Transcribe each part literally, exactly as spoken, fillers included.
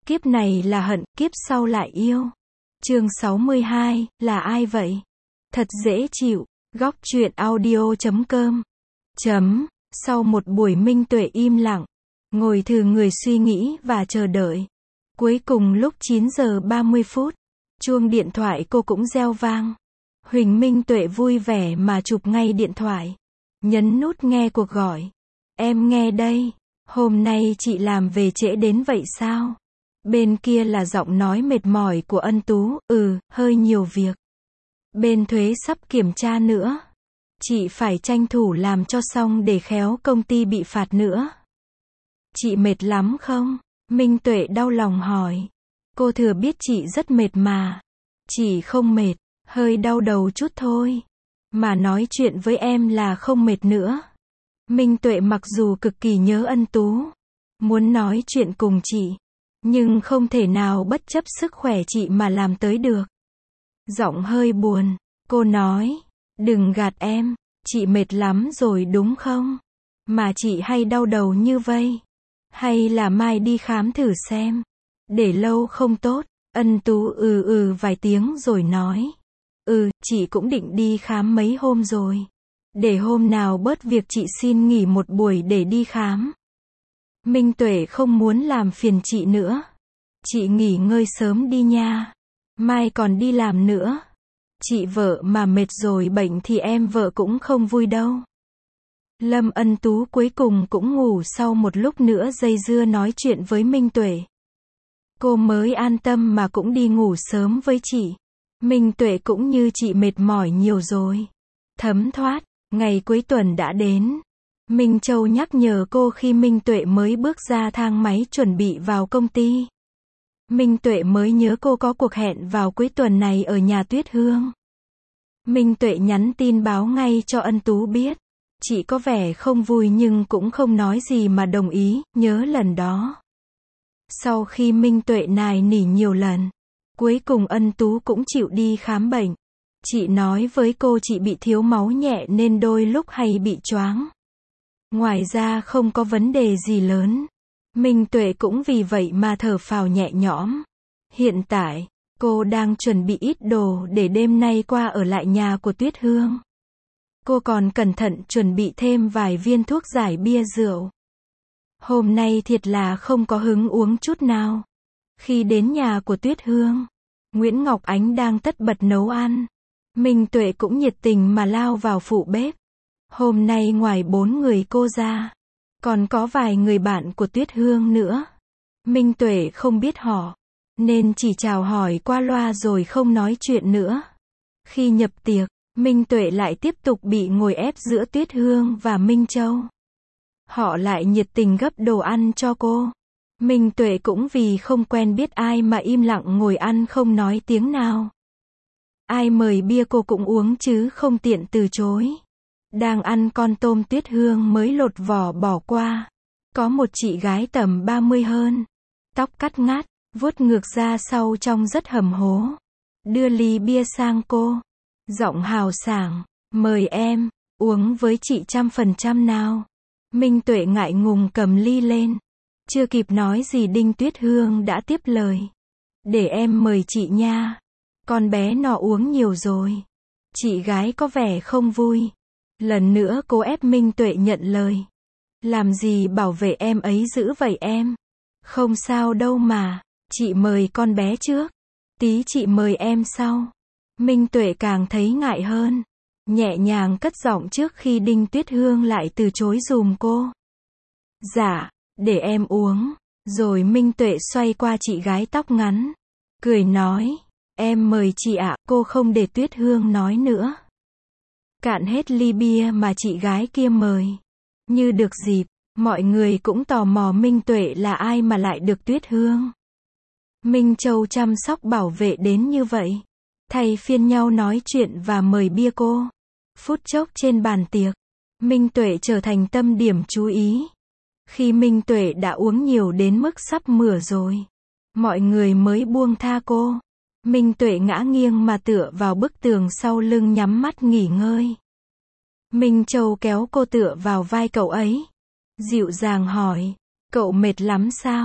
Kiếp này là hận, kiếp sau lại yêu. Chương sáu mươi hai, là ai vậy? Thật dễ chịu. Góc truyện audio chấm com. Chấm. Sau một buổi Minh Tuệ im lặng, ngồi thừ người suy nghĩ và chờ đợi. Cuối cùng lúc chín giờ ba mươi phút, chuông điện thoại cô cũng reo vang. Huỳnh Minh Tuệ vui vẻ mà chụp ngay điện thoại. Nhấn nút nghe cuộc gọi. Em nghe đây. Hôm nay chị làm về trễ đến vậy sao? Bên kia là giọng nói mệt mỏi của Ân Tú. Ừ, hơi nhiều việc. Bên thuế sắp kiểm tra nữa. Chị phải tranh thủ làm cho xong để khéo công ty bị phạt nữa. Chị mệt lắm không? Minh Tuệ đau lòng hỏi. Cô thừa biết chị rất mệt mà. Chị không mệt, hơi đau đầu chút thôi. Mà nói chuyện với em là không mệt nữa. Minh Tuệ mặc dù cực kỳ nhớ Ân Tú, muốn nói chuyện cùng chị, nhưng không thể nào bất chấp sức khỏe chị mà làm tới được. Giọng hơi buồn, cô nói, đừng gạt em, chị mệt lắm rồi đúng không? Mà chị hay đau đầu như vây. Hay là mai đi khám thử xem. Để lâu không tốt. Ân Tú ừ ừ vài tiếng rồi nói. Ừ, chị cũng định đi khám mấy hôm rồi. Để hôm nào bớt việc chị xin nghỉ một buổi để đi khám. Minh Tuệ không muốn làm phiền chị nữa. Chị nghỉ ngơi sớm đi nha. Mai còn đi làm nữa. Chị vợ mà mệt rồi bệnh thì em vợ cũng không vui đâu. Lâm Ân Tú cuối cùng cũng ngủ sau một lúc nữa dây dưa nói chuyện với Minh Tuệ. Cô mới an tâm mà cũng đi ngủ sớm với chị. Minh Tuệ cũng như chị mệt mỏi nhiều rồi. Thấm thoát, ngày cuối tuần đã đến. Minh Châu nhắc nhở cô khi Minh Tuệ mới bước ra thang máy chuẩn bị vào công ty. Minh Tuệ mới nhớ cô có cuộc hẹn vào cuối tuần này ở nhà Tuyết Hương. Minh Tuệ nhắn tin báo ngay cho Ân Tú biết. Chị có vẻ không vui nhưng cũng không nói gì mà đồng ý, nhớ lần đó. Sau khi Minh Tuệ nài nỉ nhiều lần, cuối cùng Ân Tú cũng chịu đi khám bệnh. Chị nói với cô chị bị thiếu máu nhẹ nên đôi lúc hay bị choáng. Ngoài ra không có vấn đề gì lớn. Minh Tuệ cũng vì vậy mà thở phào nhẹ nhõm. Hiện tại, cô đang chuẩn bị ít đồ để đêm nay qua ở lại nhà của Tuyết Hương. Cô còn cẩn thận chuẩn bị thêm vài viên thuốc giải bia rượu. Hôm nay thiệt là không có hứng uống chút nào. Khi đến nhà của Tuyết Hương, Nguyễn Ngọc Ánh đang tất bật nấu ăn. Minh Tuệ cũng nhiệt tình mà lao vào phụ bếp. Hôm nay ngoài bốn người cô ra, còn có vài người bạn của Tuyết Hương nữa. Minh Tuệ không biết họ, nên chỉ chào hỏi qua loa rồi không nói chuyện nữa. Khi nhập tiệc, Minh Tuệ lại tiếp tục bị ngồi ép giữa Tuyết Hương và Minh Châu. Họ lại nhiệt tình gấp đồ ăn cho cô. Minh Tuệ cũng vì không quen biết ai mà im lặng ngồi ăn không nói tiếng nào. Ai mời bia cô cũng uống chứ không tiện từ chối. Đang ăn con tôm Tuyết Hương mới lột vỏ bỏ qua. Có một chị gái tầm ba mươi hơn. Tóc cắt ngát, vuốt ngược ra sau trông rất hầm hố. Đưa ly bia sang cô. Giọng hào sảng, mời em, uống với chị trăm phần trăm nào. Minh Tuệ ngại ngùng cầm ly lên. Chưa kịp nói gì Đinh Tuyết Hương đã tiếp lời. Để em mời chị nha. Con bé nọ uống nhiều rồi. Chị gái có vẻ không vui. Lần nữa cô ép Minh Tuệ nhận lời. Làm gì bảo vệ em ấy dữ vậy em? Không sao đâu mà. Chị mời con bé trước. Tí chị mời em sau. Minh Tuệ càng thấy ngại hơn. Nhẹ nhàng cất giọng trước khi Đinh Tuyết Hương lại từ chối dùm cô. Dạ, để em uống. Rồi Minh Tuệ xoay qua chị gái tóc ngắn. Cười nói, em mời chị ạ. Cô không để Tuyết Hương nói nữa. Cạn hết ly bia mà chị gái kia mời. Như được dịp, mọi người cũng tò mò Minh Tuệ là ai mà lại được Tuyết Hương. Minh Châu chăm sóc bảo vệ đến như vậy. Thay phiên nhau nói chuyện và mời bia cô. Phút chốc trên bàn tiệc, Minh Tuệ trở thành tâm điểm chú ý. Khi Minh Tuệ đã uống nhiều đến mức sắp mửa rồi, mọi người mới buông tha cô. Minh Tuệ ngã nghiêng mà tựa vào bức tường sau lưng nhắm mắt nghỉ ngơi. Minh Châu kéo cô tựa vào vai cậu ấy. Dịu dàng hỏi, cậu mệt lắm sao?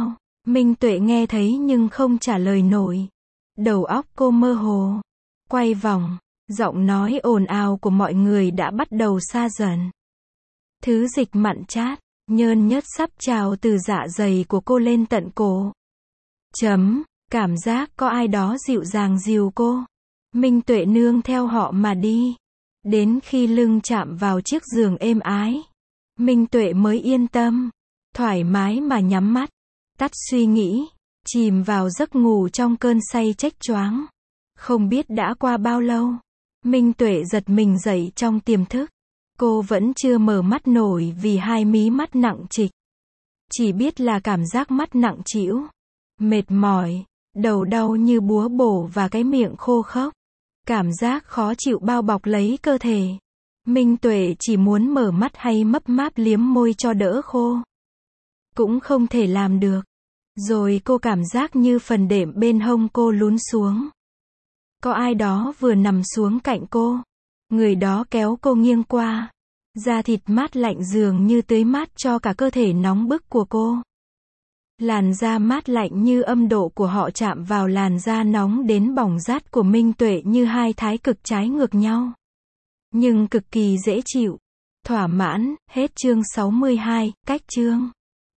Minh Tuệ nghe thấy nhưng không trả lời nổi. Đầu óc cô mơ hồ, quay vòng, giọng nói ồn ào của mọi người đã bắt đầu xa dần. Thứ dịch mặn chát, nhơn nhớt sắp trào từ dạ dày của cô lên tận cổ. Chấm, cảm giác có ai đó dịu dàng dìu cô. Minh Tuệ nương theo họ mà đi. Đến khi lưng chạm vào chiếc giường êm ái, Minh Tuệ mới yên tâm, thoải mái mà nhắm mắt, tắt suy nghĩ, chìm vào giấc ngủ trong cơn say chếch choáng. Không biết đã qua bao lâu, Minh Tuệ giật mình dậy trong tiềm thức. Cô vẫn chưa mở mắt nổi vì hai mí mắt nặng trịch. Chỉ biết là cảm giác mắt nặng trĩu, mệt mỏi, đầu đau như búa bổ và cái miệng khô khốc. Cảm giác khó chịu bao bọc lấy cơ thể. Minh Tuệ chỉ muốn mở mắt hay mấp máp liếm môi cho đỡ khô. Cũng không thể làm được. Rồi cô cảm giác như phần đệm bên hông cô lún xuống. Có ai đó vừa nằm xuống cạnh cô. Người đó kéo cô nghiêng qua. Da thịt mát lạnh dường như tưới mát cho cả cơ thể nóng bức của cô. Làn da mát lạnh như âm độ của họ chạm vào làn da nóng đến bỏng rát của Minh Tuệ như hai thái cực trái ngược nhau. Nhưng cực kỳ dễ chịu. Thỏa mãn, hết chương sáu mươi hai, cách chương.